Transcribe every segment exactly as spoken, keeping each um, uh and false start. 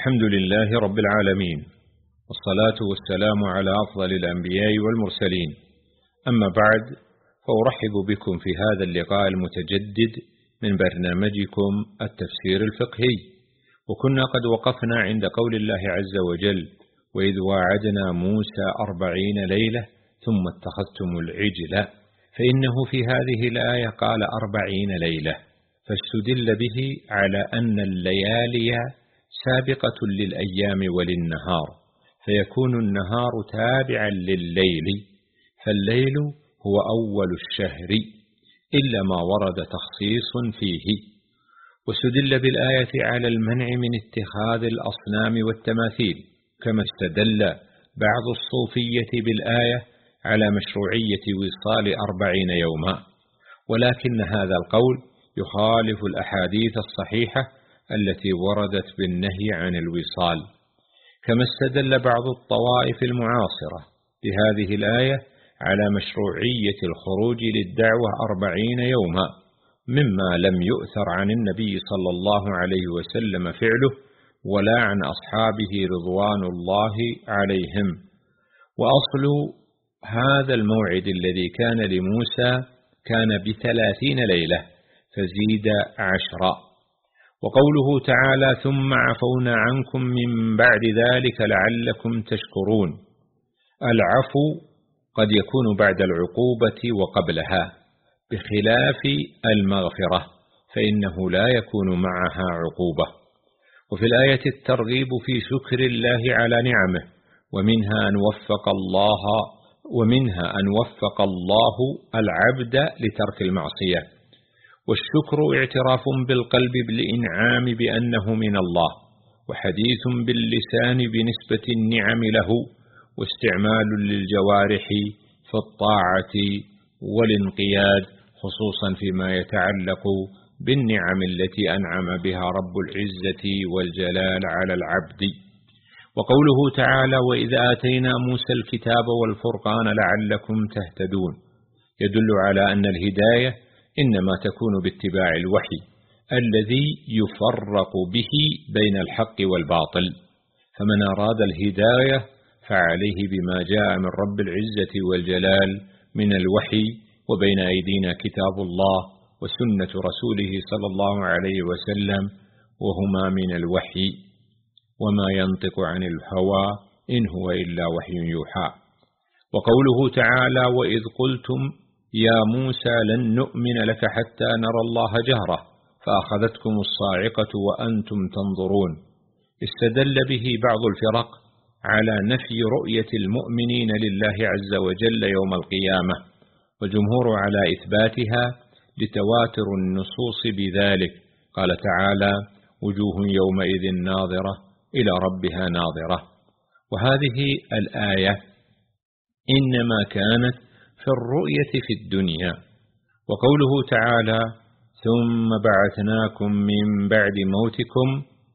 الحمد لله رب العالمين، والصلاة والسلام على أفضل الأنبياء والمرسلين. أما بعد، فأرحب بكم في هذا اللقاء المتجدد من برنامجكم التفسير الفقهي. وكنا قد وقفنا عند قول الله عز وجل: وإذ واعدنا موسى أربعين ليلة ثم اتخذتم العجل. فإنه في هذه الآية قال أربعين ليلة، فاستدل به على أن الليالي سابقة للأيام وللنهار، فيكون النهار تابعا لليل، فالليل هو أول الشهر إلا ما ورد تخصيص فيه. واستدل بالآية على المنع من اتخاذ الأصنام والتماثيل، كما استدل بعض الصوفية بالآية على مشروعية وصال أربعين يوما، ولكن هذا القول يخالف الأحاديث الصحيحة التي وردت بالنهي عن الوصال. كما استدل بعض الطوائف المعاصرة بهذه الآية على مشروعية الخروج للدعوة أربعين يوما، مما لم يؤثر عن النبي صلى الله عليه وسلم فعله ولا عن أصحابه رضوان الله عليهم. وأصل هذا الموعد الذي كان لموسى كان بثلاثين ليلة فزيد عشرا. وقوله تعالى: ثم عفونا عنكم من بعد ذلك لعلكم تشكرون، العفو قد يكون بعد العقوبة وقبلها، بخلاف المغفرة فإنه لا يكون معها عقوبة. وفي الآية الترغيب في شكر الله على نعمه، ومنها أن وفق الله ومنها أن وفق الله العبد لترك المعصية. والشكر اعتراف بالقلب بالإنعام بأنه من الله، وحديث باللسان بنسبة النعم له، واستعمال للجوارح في الطاعة والانقياد، خصوصا فيما يتعلق بالنعم التي أنعم بها رب العزة والجلال على العبد. وقوله تعالى: وإذ آتينا موسى الكتاب والفرقان لعلكم تهتدون، يدل على أن الهداية إنما تكون باتباع الوحي الذي يفرق به بين الحق والباطل. فمن أراد الهداية فعليه بما جاء من رب العزة والجلال من الوحي، وبين أيدينا كتاب الله وسنة رسوله صلى الله عليه وسلم، وهما من الوحي، وما ينطق عن الهوى إن هو إلا وحي يوحى. وقوله تعالى: وإذ قلتم يا موسى لن نؤمن لك حتى نرى الله جهرة فأخذتكم الصاعقة وأنتم تنظرون، استدل به بعض الفرق على نفي رؤية المؤمنين لله عز وجل يوم القيامة، وجمهور على إثباتها لتواتر النصوص بذلك. قال تعالى: وجوه يومئذ ناظرة إلى ربها ناظرة. وهذه الآية إنما كانت في الرؤية في الدنيا. وقوله تعالى: ثم بعثناكم من بعد موتكم،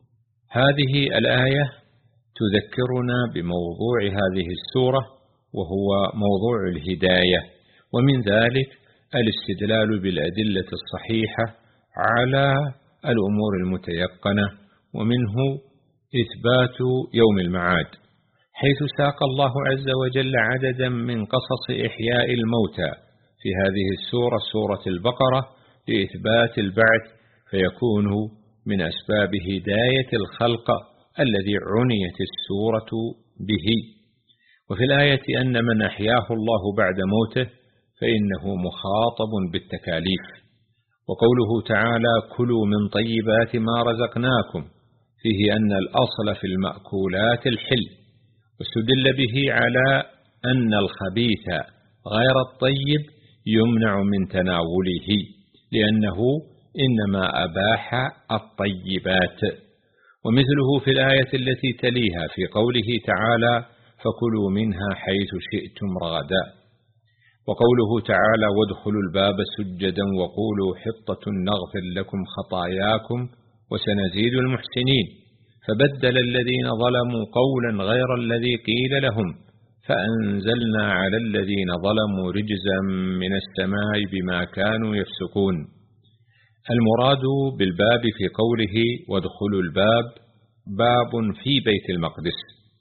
هذه الآية تذكرنا بموضوع هذه السورة، وهو موضوع الهداية، ومن ذلك الاستدلال بالأدلة الصحيحة على الأمور المتيقنة، ومنه إثبات يوم المعاد، حيث ساق الله عز وجل عددا من قصص إحياء الموتى في هذه السورة، سورة البقرة، لإثبات البعث، فيكون من أسباب هداية الخلق الذي عنيت السورة به. وفي الآية أن من أحياه الله بعد موته فإنه مخاطب بالتكاليف. وقوله تعالى: كلوا من طيبات ما رزقناكم، فيه أن الأصل في المأكولات الحل، واستدل به على أن الخبيث غير الطيب يمنع من تناوله، لأنه إنما أباح الطيبات. ومثله في الآية التي تليها في قوله تعالى: فكلوا منها حيث شئتم رغدا. وقوله تعالى: وادخلوا الباب سجدا وقولوا حطة نغفر لكم خطاياكم وسنزيد المحسنين، فبدل الذين ظلموا قولا غير الذي قيل لهم فأنزلنا على الذين ظلموا رجزا من السماء بما كانوا يفسقون. المراد بالباب في قوله وادخلوا الباب باب في بيت المقدس.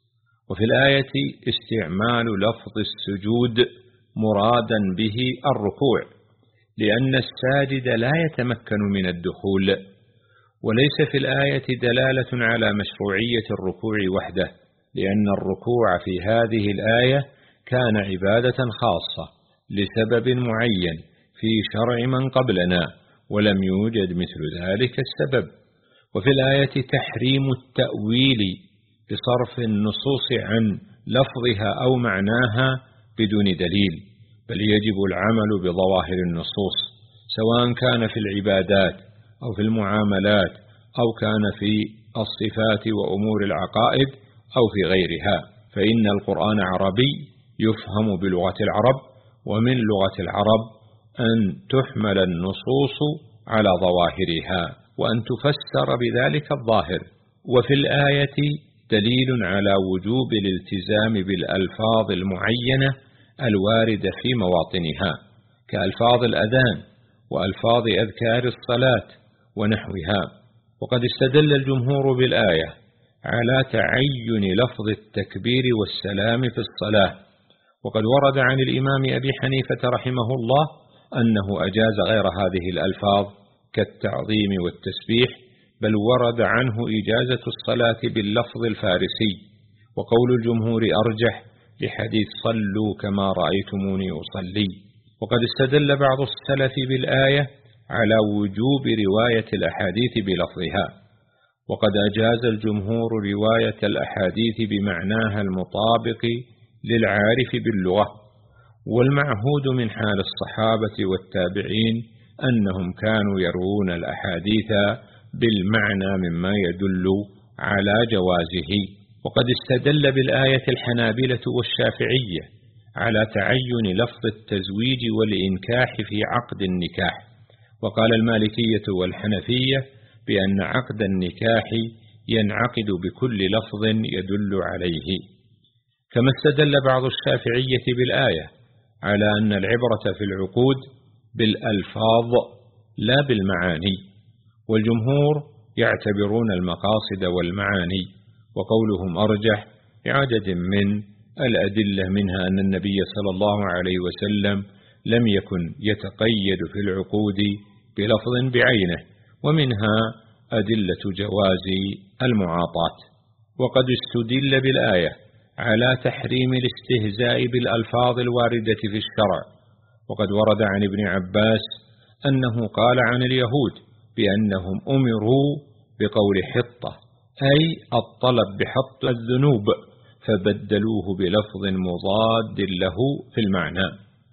وفي الآية استعمال لفظ السجود مرادا به الركوع، لأن الساجد لا يتمكن من الدخول. وليس في الآية دلالة على مشروعية الركوع وحده، لأن الركوع في هذه الآية كان عبادة خاصة لسبب معين في شرع من قبلنا، ولم يوجد مثل ذلك السبب. وفي الآية تحريم التأويل بصرف النصوص عن لفظها أو معناها بدون دليل، بل يجب العمل بظواهر النصوص، سواء كان في العبادات أو في المعاملات أو كان في الصفات وأمور العقائد أو في غيرها، فإن القرآن عربي يفهم بلغة العرب، ومن لغة العرب أن تحمل النصوص على ظواهرها وأن تفسر بذلك الظاهر. وفي الآية دليل على وجوب الالتزام بالألفاظ المعينة الواردة في مواطنها، كألفاظ الأذان وألفاظ أذكار الصلاة ونحوها. وقد استدل الجمهور بالآية على تعين لفظ التكبير والسلام في الصلاة، وقد ورد عن الإمام أبي حنيفة رحمه الله أنه أجاز غير هذه الألفاظ كالتعظيم والتسبيح، بل ورد عنه إجازة الصلاة باللفظ الفارسي، وقول الجمهور أرجح لحديث صلوا كما رأيتموني أصلي. وقد استدل بعض السلف بالآية على وجوب رواية الأحاديث بلفظها، وقد أجاز الجمهور رواية الأحاديث بمعناها المطابق للعارف باللغة. والمعهود من حال الصحابة والتابعين أنهم كانوا يروون الأحاديث بالمعنى مما يدل على جوازه. وقد استدل بالآية الحنابلة والشافعية على تعين لفظ التزويج والإنكاح في عقد النكاح، وقال المالكية والحنفية بأن عقد النكاح ينعقد بكل لفظ يدل عليه. كما استدل بعض الشافعية بالآية على أن العبرة في العقود بالألفاظ لا بالمعاني، والجمهور يعتبرون المقاصد والمعاني، وقولهم أرجح لعدد من الأدلة، منها أن النبي صلى الله عليه وسلم لم يكن يتقيد في العقود بلفظ بعينه، ومنها أدلة جواز المعاطاة. وقد استدل بالآية على تحريم الاستهزاء بالألفاظ الواردة في الشرع، وقد ورد عن ابن عباس أنه قال عن اليهود بأنهم أمروا بقول حطة، أي الطلب بحط الذنوب، فبدلوه بلفظ مضاد له في المعنى.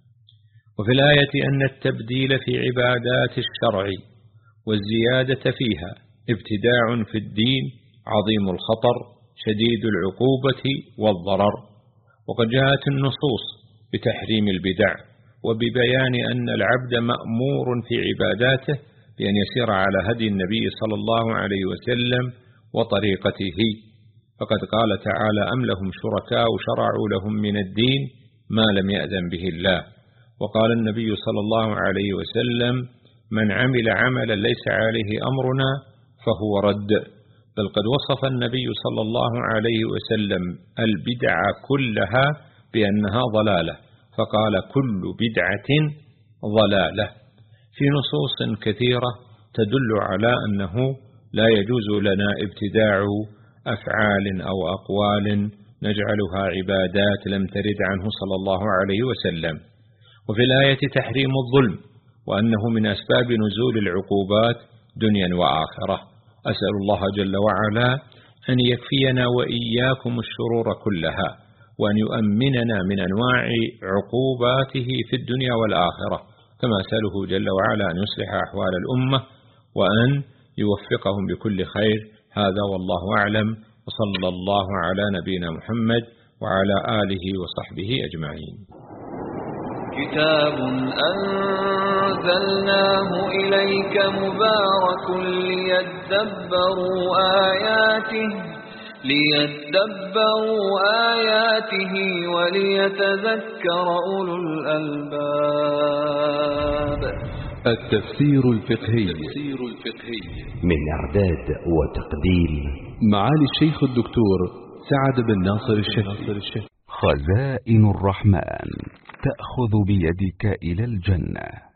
وفي الآية أن التبديل في عبادات الشرع والزيادة فيها ابتداع في الدين عظيم الخطر شديد العقوبة والضرر. وقد جاءت النصوص بتحريم البدع وببيان أن العبد مأمور في عباداته بأن يسير على هدي النبي صلى الله عليه وسلم وطريقته، فقد قال تعالى: أم لهم شركاء شرعوا لهم من الدين ما لم يأذن به الله. وقال النبي صلى الله عليه وسلم: من عمل عملا ليس عليه أمرنا فهو رد. بل قد وصف النبي صلى الله عليه وسلم البدع كلها بأنها ضلالة، فقال: كل بدعة ضلالة، في نصوص كثيرة تدل على أنه لا يجوز لنا ابتداع أفعال أو أقوال نجعلها عبادات لم ترد عنه صلى الله عليه وسلم. وفي الآية تحريم الظلم، وأنه من أسباب نزول العقوبات دنيا وآخرة. أسأل الله جل وعلا أن يكفينا وإياكم الشرور كلها، وأن يؤمننا من أنواع عقوباته في الدنيا والآخرة، كما أسأله جل وعلا أن يصلح أحوال الأمة وأن يوفقهم بكل خير. هذا والله أعلم، وصلى الله على نبينا محمد وعلى آله وصحبه أجمعين. كتاب أنزلناه إليك مبارك ليدبروا آياته ليدبروا آياته وليتذكر أولو الألباب. التفسير الفقهي من إعداد وتقديم معالي الشيخ الدكتور سعد بن ناصر الشهري. خزائن الرحمن تأخذ بيدك إلى الجنة.